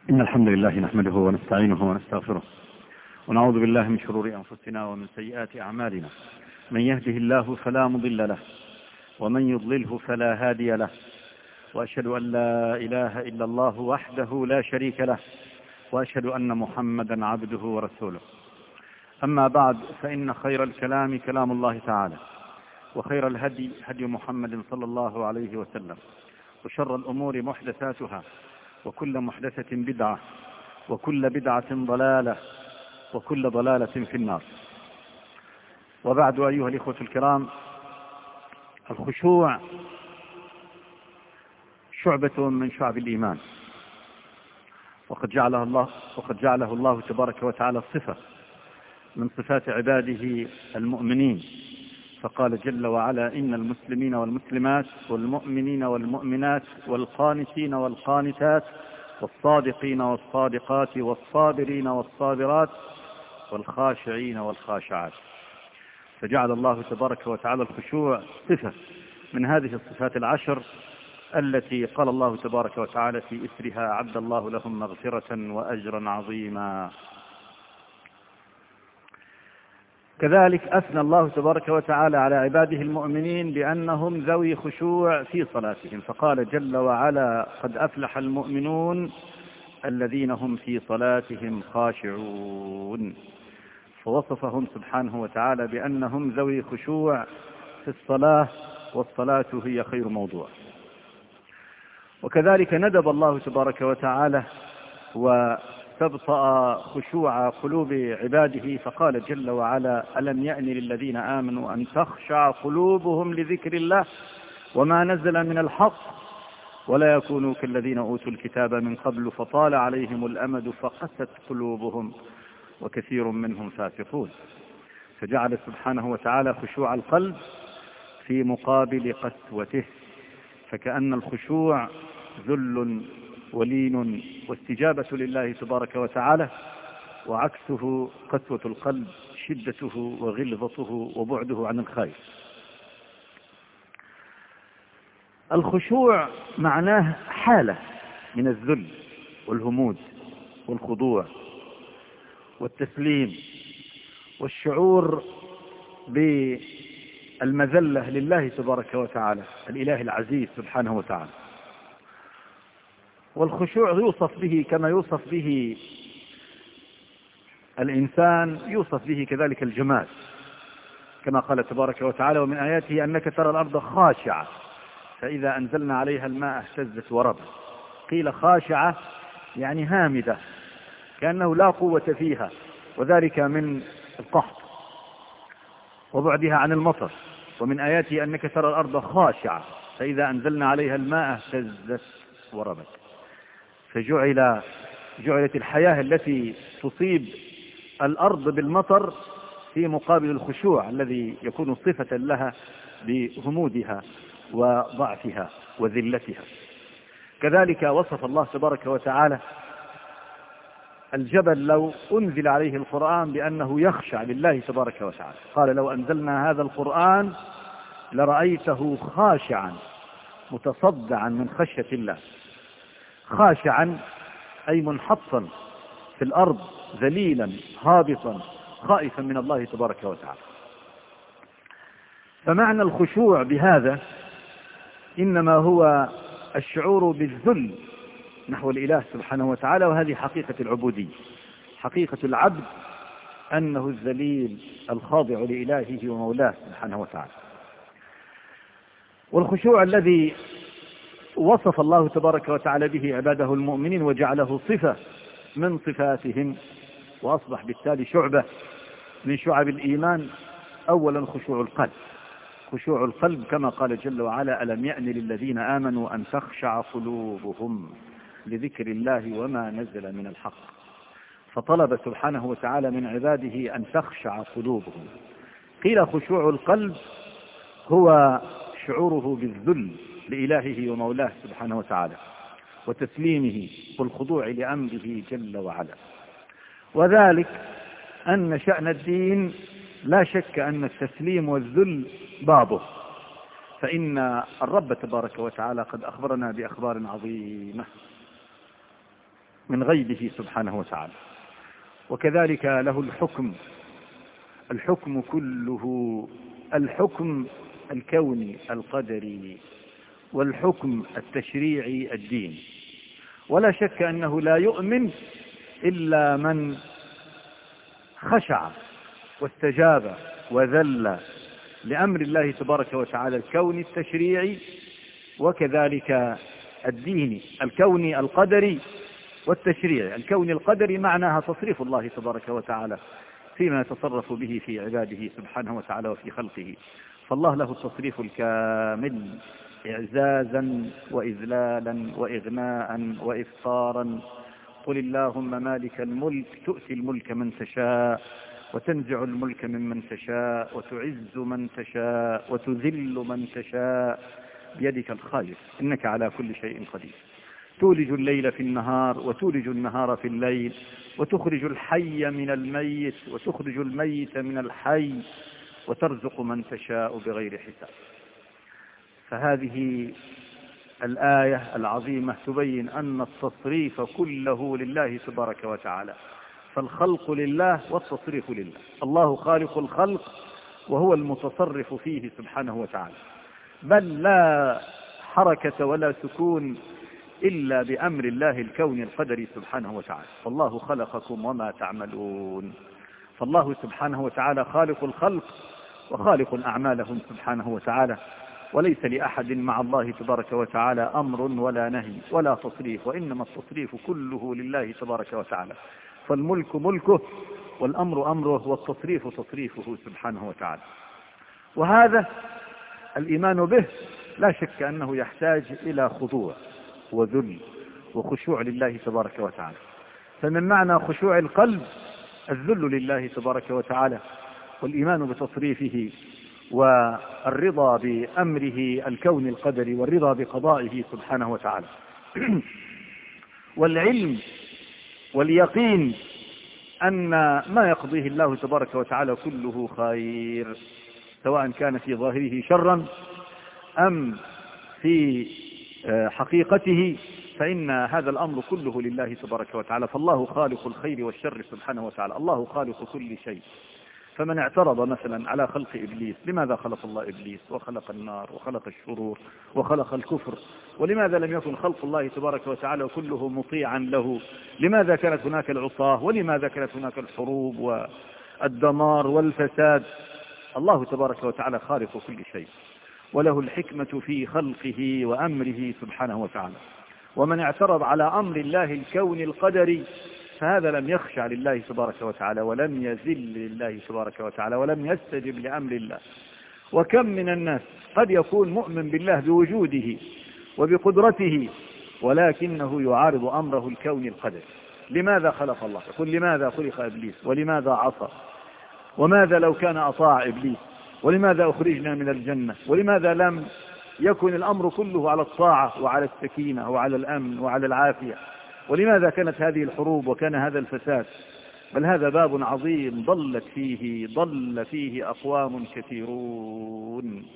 إن الحمد لله نحمده ونستعينه ونستغفره ونعوذ بالله من شرور أنفسنا ومن سيئات أعمالنا. من يهده الله فلا مضل له ومن يضلله فلا هادي له، وأشهد أن لا إله إلا الله وحده لا شريك له، وأشهد أن محمدا عبده ورسوله. أما بعد، فإن خير الكلام كلام الله تعالى، وخير الهدي هدي محمد صلى الله عليه وسلم، وشر الأمور محدثاتها، وكل محدثة بدعة، وكل بدعة ضلالة، وكل ضلالة في النار. وبعد، أيها الإخوة الكرام، الخشوع شعبة من شعب الإيمان، وقد جعله الله تبارك وتعالى صفة من صفات عباده المؤمنين، فقال جل وعلا: إن المسلمين والمسلمات والمؤمنين والمؤمنات والقانتين والقانتات والصادقين والصادقات والصابرين والصابرات والخاشعين والخاشعات. فجعل الله تبارك وتعالى الخشوع صفة من هذه الصفات العشر التي قال الله تبارك وتعالى في إثرها: أعد الله لهم مغفرة وأجرا عظيما. كذلك أثنى الله تبارك وتعالى على عباده المؤمنين بأنهم ذوي خشوع في صلاتهم، فقال جل وعلا: قد أفلح المؤمنون الذين هم في صلاتهم خاشعون. فوصفهم سبحانه وتعالى بأنهم ذوي خشوع في الصلاة، والصلاة هي خير موضوع. وكذلك ندب الله تبارك وتعالى واستبطأ خشوع قلوب عباده، فقال جل وعلا: ألم يأن للذين آمنوا أن تخشع قلوبهم لذكر الله وما نزل من الحق ولا يكونوا كالذين أوتوا الكتاب من قبل فطال عليهم الأمد فقست قلوبهم وكثير منهم فاسقون. فجعل سبحانه وتعالى خشوع القلب في مقابل قسوته، فكأن الخشوع ذل ولين واستجابة لله تبارك وتعالى، وعكسه قسوة القلب شدته وغلظته وبعده عن الخير. الخشوع معناه حالة من الذل والهمود والخضوع والتسليم والشعور بالمذلة لله تبارك وتعالى، الإله العزيز سبحانه وتعالى. والخشوع يوصف به كما يوصف به الإنسان، يوصف به كذلك الجماد، كما قال تبارك وتعالى: ومن آياته أنك ترى الأرض خاشعة فإذا أنزلنا عليها الماء اهتزت وربت. قيل خاشعة يعني هامدة، كأنه لا قوة فيها، وذلك من القحط وبعدها عن المطر. ومن آياته أنك ترى الأرض خاشعة فإذا أنزلنا عليها الماء اهتزت وربت. فجعلت الحياة التي تصيب الأرض بالمطر في مقابل الخشوع الذي يكون صفة لها بهمودها وضعفها وذلتها. كذلك وصف الله تبارك وتعالى الجبل لو أنزل عليه القرآن بأنه يخشع لله تبارك وتعالى، قال: لو أنزلنا هذا القرآن لرأيته خاشعا متصدعا من خشية الله. خاشعا أي منحطا في الأرض ذليلا هابطا خائفا من الله تبارك وتعالى. فمعنى الخشوع بهذا إنما هو الشعور بالذل نحو الإله سبحانه وتعالى، وهذه حقيقة العبودية. حقيقة العبد أنه الذليل الخاضع لإلهه ومولاه سبحانه وتعالى. والخشوع الذي وصف الله تبارك وتعالى به عباده المؤمنين وجعله صفة من صفاتهم، وأصبح بالتالي شعبة من شعب الإيمان، أولا خشوع القلب. خشوع القلب كما قال جل وعلا: ألم يأن للذين آمنوا أن تخشع قلوبهم لذكر الله وما نزل من الحق. فطلب سبحانه وتعالى من عباده أن تخشع قلوبهم. قيل خشوع القلب هو شعوره بالذل لإلهه ومولاه سبحانه وتعالى، وتسليمه والخضوع لأمره جل وعلا. وذلك أن شأن الدين لا شك أن التسليم والذل بابه، فإن الرب تبارك وتعالى قد أخبرنا بأخبار عظيمة. من غيبه سبحانه وتعالى. وكذلك له الحكم كله، الحكم الكوني القدري والحكم التشريعي الديني. ولا شك أنه لا يؤمن إلا من خشع واستجاب وذل لأمر الله تبارك وتعالى الكوني التشريعي، وكذلك الديني الكوني القدري والتشريعي. الكوني القدري معناها تصريف الله تبارك وتعالى فيما يتصرف به في عباده سبحانه وتعالى وفي خلقه. فالله له التصريف الكامل إعزازا وإذلالا وإغناء وإفطارا. قل اللهم مالك الملك تؤتي الملك من تشاء وتنزع الملك ممن تشاء وتعز من تشاء وتذل من تشاء بيدك الخير إنك على كل شيء قدير. تولج الليل في النهار وتولج النهار في الليل وتخرج الحي من الميت وتخرج الميت من الحي وترزق من تشاء بغير حساب. فهذه الآية العظيمة تبين أن التصريف كله لله تبارك وتعالى. فالخلق لله والتصريف لله. الله خالق الخلق وهو المتصرف فيه سبحانه وتعالى، بل لا حركة ولا سكون إلا بأمر الله الكوني القدري سبحانه وتعالى. فالله خلقكم وما تعملون. فالله سبحانه وتعالى خالق الخلق وخالق أعمالهم سبحانه وتعالى، وليس لأحد مع الله تبارك وتعالى أمر ولا نهي ولا تصريف، وإنما التصريف كله لله تبارك وتعالى. فالملك ملكه والأمر أمره والتصريف تصريفه سبحانه وتعالى. وهذا الإيمان به لا شك أنه يحتاج إلى خضوع وذل وخشوع لله تبارك وتعالى. فمن معنى خشوع القلب الذل لله تبارك وتعالى والإيمان بتصريفه والرضا بأمره الكون القدري والرضا بقضائه سبحانه وتعالى والعلم واليقين أن ما يقضيه الله تبارك وتعالى كله خير، سواء كان في ظاهره شرا أم في حقيقته، فإن هذا الأمر كله لله تبارك وتعالى. فالله خالق الخير والشر سبحانه وتعالى، الله خالق كل شيء. فمن اعترض مثلا على خلق إبليس، لماذا خلق الله إبليس وخلق النار وخلق الشرور وخلق الكفر؟ ولماذا لم يكن خلق الله تبارك وتعالى كله مطيعا له؟ لماذا كانت هناك العصاة؟ ولماذا كانت هناك الحروب والدمار والفساد؟ الله تبارك وتعالى خالق كل شيء، وله الحكمة في خلقه وأمره سبحانه وتعالى. ومن اعترض على أمر الله الكون القدري فهذا لم يخشع لله تبارك وتعالى ولم يذل لله تبارك وتعالى ولم يستجب لأمر الله. وكم من الناس قد يكون مؤمن بالله بوجوده وبقدرته ولكنه يعارض أمره الكون القدري. لماذا خلق الله؟ يقول لماذا خلق إبليس؟ ولماذا عصى؟ وماذا لو كان أطاع إبليس؟ ولماذا أخرجنا من الجنة؟ ولماذا لم يكن الأمر كله على الطاعة وعلى السكينة وعلى الأمن وعلى العافية؟ ولماذا كانت هذه الحروب وكان هذا الفساد؟ بل هذا باب عظيم ضل فيه أقوام كثيرون،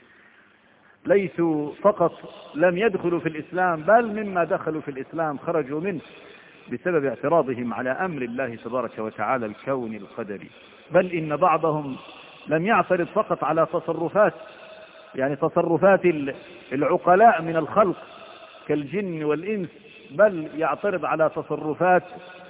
ليسوا فقط لم يدخلوا في الإسلام، بل مما دخلوا في الإسلام خرجوا منه بسبب اعتراضهم على أمر الله تبارك وتعالى الكون القدري. بل إن بعضهم لم يعترض فقط على تصرفات العقلاء من الخلق كالجن والإنس، بل يعترض على تصرفات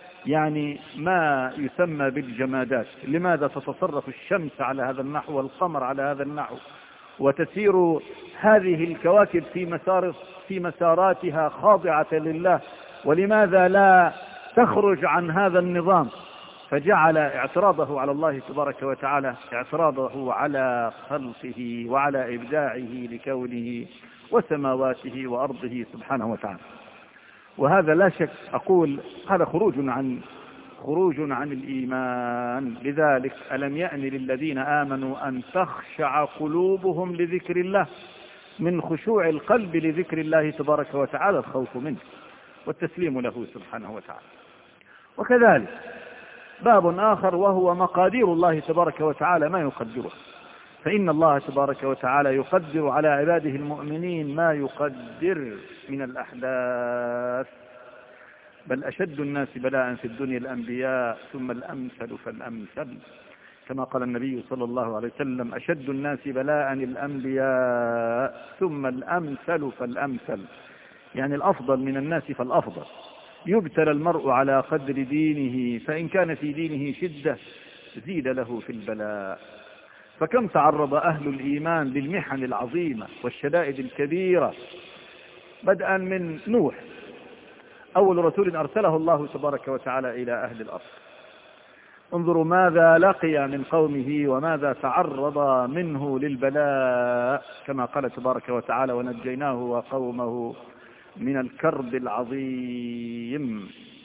ما يسمى بالجمادات. لماذا تتصرف الشمس على هذا النحو والقمر على هذا النحو وتسير هذه الكواكب في مساراتها خاضعة لله، ولماذا لا تخرج عن هذا النظام؟ فجعل اعتراضه على الله تبارك وتعالى اعتراضه على خلقه وعلى إبداعه لكونه وسماواته وأرضه سبحانه وتعالى. وهذا لا شك أقول هذا خروج عن الإيمان. لذلك ألم يأن للذين آمنوا أن تخشع قلوبهم لذكر الله، من خشوع القلب لذكر الله تبارك وتعالى الخوف منه والتسليم له سبحانه وتعالى. وكذلك باب آخر وهو مقادير الله تبارك وتعالى ما يقدره، فإن الله تبارك وتعالى يقدر على عباده المؤمنين ما يقدر من الأحداث، بل أشد الناس بلاء في الدنيا الأنبياء ثم الأمثل فالأمثل، كما قال النبي صلى الله عليه وسلم: أشد الناس بلاء الأنبياء ثم الأمثل فالأمثل، يعني الأفضل من الناس فالأفضل. يبتلى المرء على قدر دينه، فإن كان في دينه شدة زيد له في البلاء. فكم تعرض أهل الإيمان للمحن العظيمة والشدائد الكبيرة، بدءا من نوح أول رسول أرسله الله تبارك وتعالى إلى أهل الأرض. انظروا ماذا لقي من قومه وماذا تعرض منه للبلاء، كما قال تبارك وتعالى: ونجيناه وقومه من الكرب العظيم.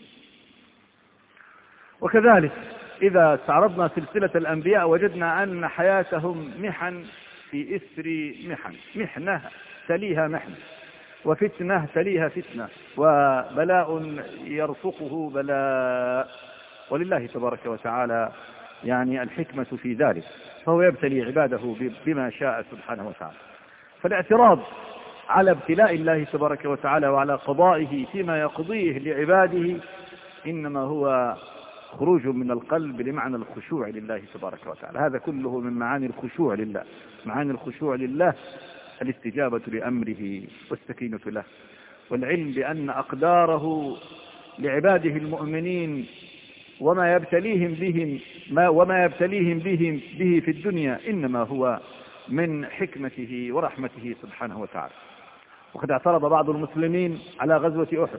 وكذلك إذا استعرضنا سلسلة الأنبياء وجدنا أن حياتهم محن في إثر محن، محنة تليها محنة، وفتنة تليها فتنة، وبلاء يرفقه بلاء. ولله تبارك وتعالى يعني الحكمة في ذلك، فهو يبتلي عباده بما شاء سبحانه وتعالى. فالاعتراض على ابتلاء الله تبارك وتعالى وعلى قضائه فيما يقضيه لعباده إنما هو خروج من القلب لمعنى الخشوع لله تبارك وتعالى. هذا كله من معاني الخشوع لله. معاني الخشوع لله الاستجابة لأمره والسكينة له، والعلم بأن أقداره لعباده المؤمنين وما يبتليهم به في الدنيا إنما هو من حكمته ورحمته سبحانه وتعالى. وقد اعترض بعض المسلمين على غزوة أحد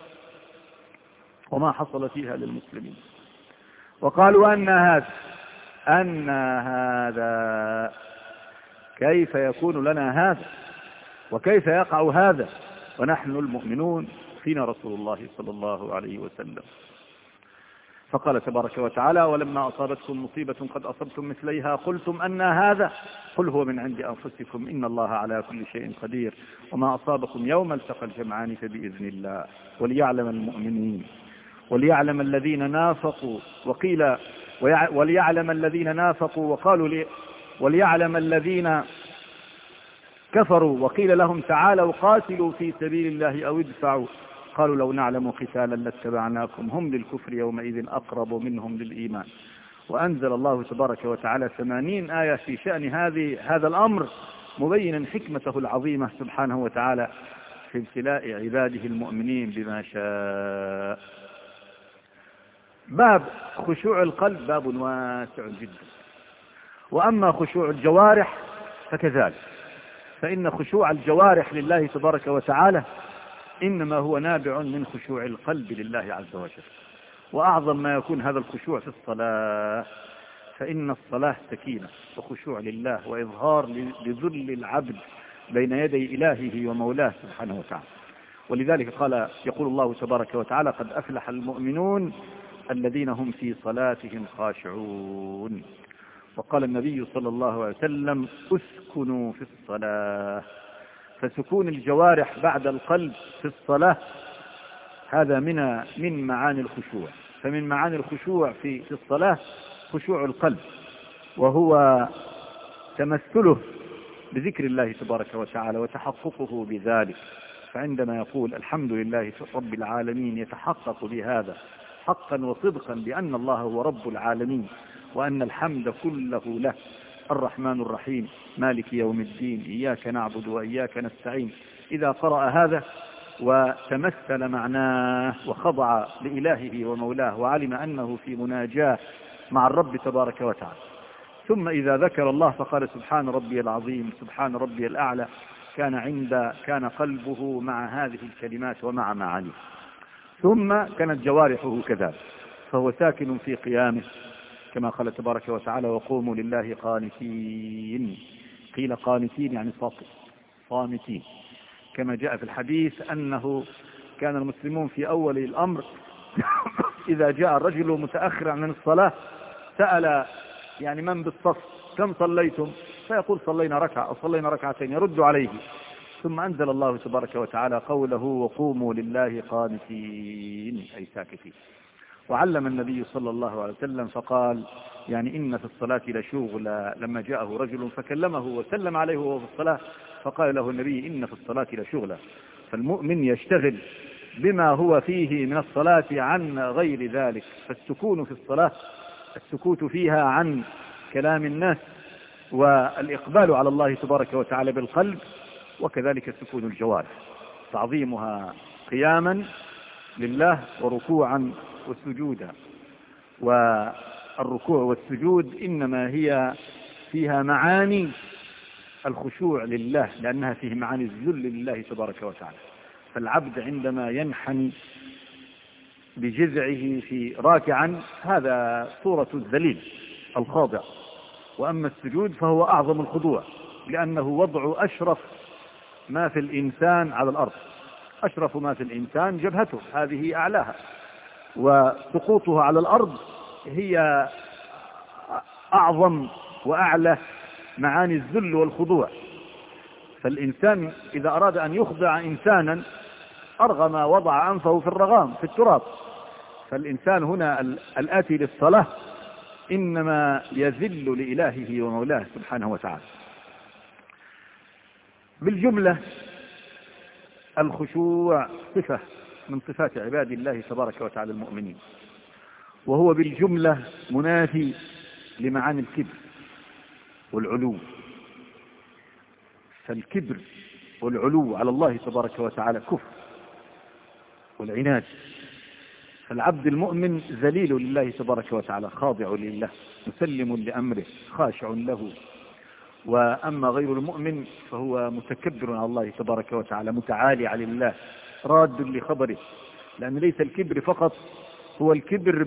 وما حصل فيها للمسلمين، وقالوا أن هذا كيف يكون لنا هذا، وكيف يقع هذا ونحن المؤمنون فينا رسول الله صلى الله عليه وسلم. فقال تبارك وتعالى: ولما أصابتكم مصيبة قد أصبتم مثليها قلتم أن هذا، قل هو من عند أنفسكم إن الله على كل شيء قدير، وما أصابكم يوم التقى الجمعان فبإذن الله وليعلم المؤمنين وليعلم الذين نافقوا، وقيل وليعلم الذين نافقوا وقالوا وليعلم الذين كفروا وقيل لهم تعالوا قاتلوا في سبيل الله أو ادفعوا قالوا لو نعلم قتالا لاتبعناكم هم للكفر يومئذ أقرب منهم للإيمان. وأنزل الله تبارك وتعالى 80 آية في شأن هذا الأمر، مبينا حكمته العظيمة سبحانه وتعالى في ابتلاء عباده المؤمنين بما شاء. باب خشوع القلب باب واسع جدا. وأما خشوع الجوارح فكذلك، فإن خشوع الجوارح لله تبارك وتعالى إنما هو نابع من خشوع القلب لله عز وجل. وأعظم ما يكون هذا الخشوع في الصلاة، فإن الصلاة سكينة وخشوع لله وإظهار لذل العبد بين يدي إلهه ومولاه سبحانه وتعالى. ولذلك يقول الله تبارك وتعالى: قد أفلح المؤمنون الذين هم في صلاتهم خاشعون. وقال النبي صلى الله عليه وسلم: اسكنوا في الصلاة. فسكون الجوارح بعد القلب في الصلاة هذا من معاني الخشوع. فمن معاني الخشوع في الصلاة خشوع القلب، وهو تمثله بذكر الله تبارك وتعالى وتحققه بذلك. فعندما يقول الحمد لله رب العالمين يتحقق بهذا حقا وصدقا بأن الله هو رب العالمين، وأن الحمد كله له، الرحمن الرحيم مالك يوم الدين إياك نعبد وإياك نستعين. إذا قرأ هذا وتمثل معناه وخضع لإلهه ومولاه وعلم أنه في مناجاة مع الرب تبارك وتعالى، ثم إذا ذكر الله فقال سبحان ربي العظيم سبحان ربي الأعلى، كان قلبه مع هذه الكلمات ومع معانيه. ثم كانت جوارحه كذلك، فهو ساكن في قيامه كما قال تبارك وتعالى: وقوموا لله قانتين. قيل قانتين يعني صامتين، كما جاء في الحديث أنه كان المسلمون في أول الأمر إذا جاء الرجل متأخرا عن الصلاة سأل يعني من بالصف كم صليتم، فيقول صلينا ركعة أو صلينا ركعتين، يرد عليه. ثم أنزل الله تبارك وتعالى قوله: وقوموا لله قانتين أي ساكتين. وعلم النبي صلى الله عليه وسلم فقال: يعني إن في الصلاة لشغلا. لما جاءه رجل فكلمه وسلم عليه وهو في الصلاة فقال له النبي: إن في الصلاة لشغلا. فالمؤمن يشتغل بما هو فيه من الصلاة عن غير ذلك. فالسكون في الصلاة السكوت فيها عن كلام الناس والإقبال على الله تبارك وتعالى بالقلب، وكذلك سكون الجوارح، تعظيمها قياما لله وركوعا وسجودا. والركوع والسجود إنما هي فيها معاني الخشوع لله، لأنها فيه معاني الذل لله تبارك وتعالى. فالعبد عندما ينحني بجذعه في راكعا هذا صورة الذليل الخاضع. وأما السجود فهو أعظم الخضوع، لأنه وضع أشرف ما في الإنسان على الأرض. أشرف ما في الإنسان جبهته، هذه أعلاها، وسقوطها على الأرض هي أعظم وأعلى معاني الذل والخضوع. فالإنسان إذا أراد أن يخضع إنسانا أرغم وضع أنفه في الرغام في التراب. فالإنسان هنا الآتي للصلاة إنما يذل لإلهه ومولاه سبحانه وتعالى. بالجملة الخشوع صفة من صفات عباد الله تبارك وتعالى المؤمنين، وهو بالجملة منافي لمعاني الكبر والعلو. فالكبر والعلو على الله تبارك وتعالى كفر والعناد. فالعبد المؤمن ذليل لله تبارك وتعالى، خاضع لله، مسلم لأمره، خاشع له. وأما غير المؤمن فهو متكبر على الله تبارك وتعالى، متعالي على الله، راد لخبره. لأن ليس الكبر فقط هو الكبر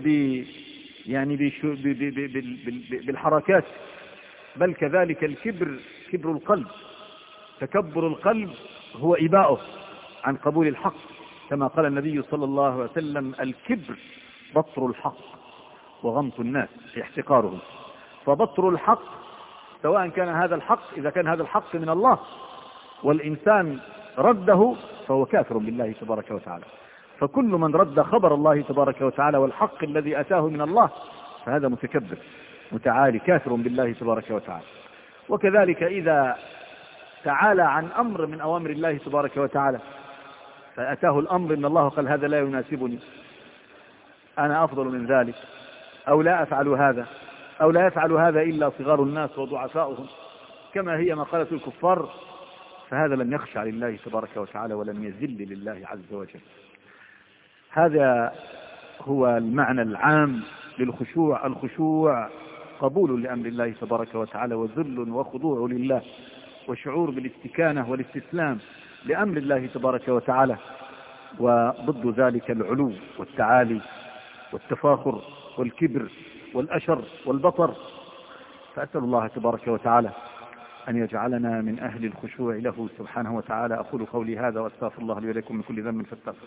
بالحركات، بل كذلك الكبر كبر القلب. تكبر القلب هو إباؤه عن قبول الحق، كما قال النبي صلى الله عليه وسلم: الكبر بطر الحق وغمط الناس، احتقارهم. فبطر الحق سواء كان هذا الحق، إذا كان هذا الحق من الله والإنسان رده فهو كافر بالله تبارك وتعالى. فكل من رد خبر الله تبارك وتعالى والحق الذي أتاه من الله فهذا متكبر متعالي كافر بالله تبارك وتعالى. وكذلك إذا تعالى عن أمر من أوامر الله تبارك وتعالى فأتاه الأمر إن الله قال هذا لا يناسبني، أنا أفضل من ذلك، أو لا أفعل هذا، أو لا يفعل هذا إلا صغار الناس وضعفاؤهم، كما هي مقالة الكفار، فهذا لم يخشع لله تبارك وتعالى ولم يذل لله عز وجل. هذا هو المعنى العام للخشوع. الخشوع قبول لأمر الله تبارك وتعالى، وذل وخضوع لله، وشعور بالاستكانة والاستسلام لأمر الله تبارك وتعالى. وضد ذلك العلو والتعالي والتفاخر والكبر والأشر والبطر. فأسأل الله تبارك وتعالى أن يجعلنا من أهل الخشوع له سبحانه وتعالى. أقول قولي هذا وأستغفر الله لي ولكم من كل ذنب فاستغفر.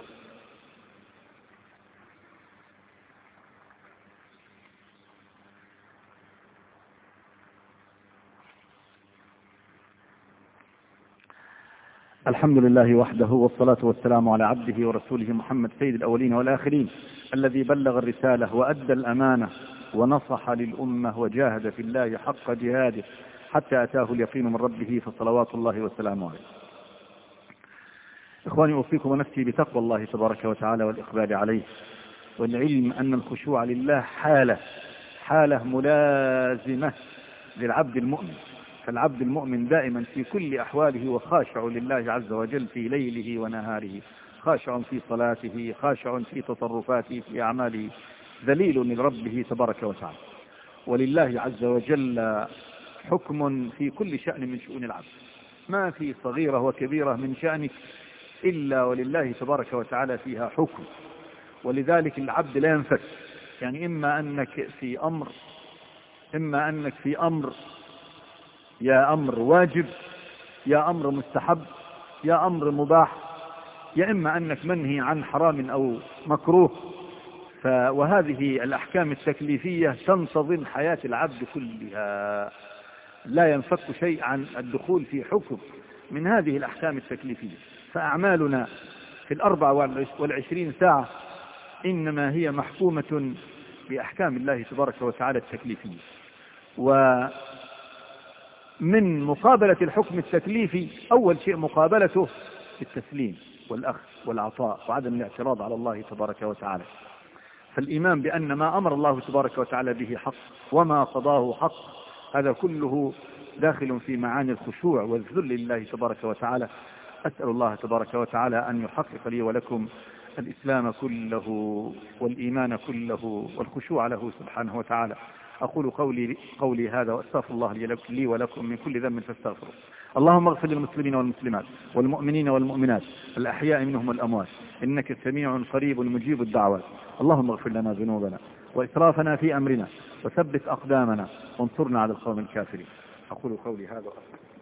الحمد لله وحده، والصلاة والسلام على عبده ورسوله محمد سيد الأولين والآخرين، الذي بلغ الرسالة وأدى الأمانة ونصح للأمة وجاهد في الله حق جهاده حتى أتاه اليقين من ربه، فصلوات الله وسلامه عليه. إخواني، أوصيكم ونفسي بتقوى الله تبارك وتعالى والإقبال عليه، والعلم أن الخشوع لله حالة ملازمة للعبد المؤمن. فالعبد المؤمن دائما في كل أحواله وخاشع لله عز وجل في ليله ونهاره، خاشع في صلاته، خاشع في تصرفاته في أعماله، ذليل لربه تبارك وتعالى. ولله عز وجل حكم في كل شأن من شؤون العبد، ما في صغيرة وكبيرة من شأنك إلا ولله تبارك وتعالى فيها حكم. ولذلك العبد لا ينفك، يعني إما أنك في أمر يا أمر واجب، يا أمر مستحب، يا أمر مباح، يا إما أنك منهي عن حرام أو مكروه. وهذه الأحكام التكليفية تنتظم حياة العبد كلها، لا ينفك شيء عن الدخول في حكم من هذه الأحكام التكليفية. فأعمالنا في 24 ساعة إنما هي محكومة بأحكام الله تبارك وتعالى التكليفية. ومن مقابلة الحكم التكليفي أول شيء مقابلته التسليم، والأخذ والعطاء وعدم الاعتراض على الله تبارك وتعالى. فالإيمان بأن ما أمر الله تبارك وتعالى به حق وما قضاه حق، هذا كله داخل في معاني الخشوع والذل لله تبارك وتعالى. أسأل الله تبارك وتعالى أن يحقق لي ولكم الإسلام كله والإيمان كله والخشوع له سبحانه وتعالى. أقول قولي هذا وأستغفر الله لي ولكم من كل ذنب فاستغفروا. اللهم اغفر للمسلمين والمسلمات والمؤمنين والمؤمنات الأحياء منهم والأموات، إنك سميع قريب مجيب الدعوات. اللهم اغفر لنا ذنوبنا وإسرافنا في أمرنا وثبت أقدامنا وانصرنا على القوم الكافرين. أقول قولي هذا